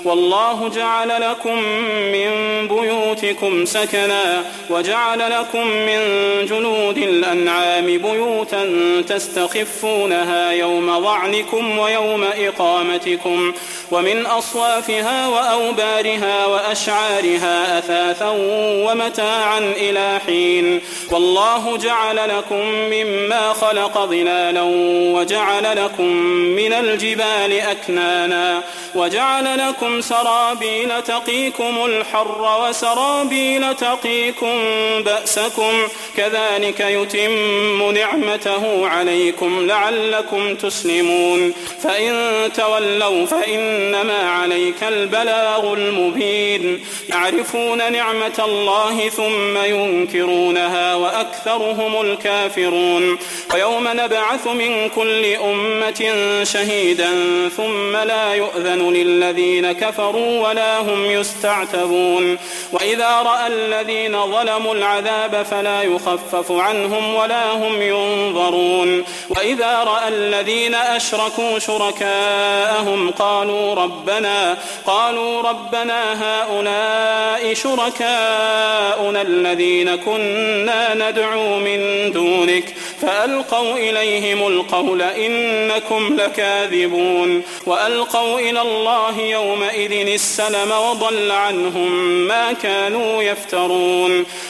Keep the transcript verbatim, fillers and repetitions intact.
والله جعل لكم من بيوتكم سكنا وجعل لكم من جلود الأنعام بيوتا تستخفونها يوم ظعنكم ويوم إقامتكم ومن أصوافها وأوبارها وأشعارها أثاثا ومتاعا إلى حين والله جعل لكم مما خلق ظلالا وجعل لكم من الجبال أكنانا وجعل لكم سرابيل تقيكم الحر وسرابيل تقيكم بأسكم كذلك يتم نعمته عليكم لعلكم تسلمون فإن تولوا فإنما عليك البلاغ المبين يعرفون نعمة الله ثم ينكرونها وأكثرهم الكافرون ويوم نبعث من كل أمة شهيدا ثم لا يؤذن للذين كفروا ولا هم يستعتبون وإذا رأى الذين ظلموا العذاب فلا يخفف عنهم ولا هم ينظرون وإذا رأى الذين أشركوا شركاءهم قالوا ربنا قالوا ربنا هؤلاء شركاؤنا الذين كنا ندعو من دونك فألقوا إليهم القول إنكم لكاذبون وألقوا إلى الله يومئذ السلم وضل عنهم ما كانوا يفترون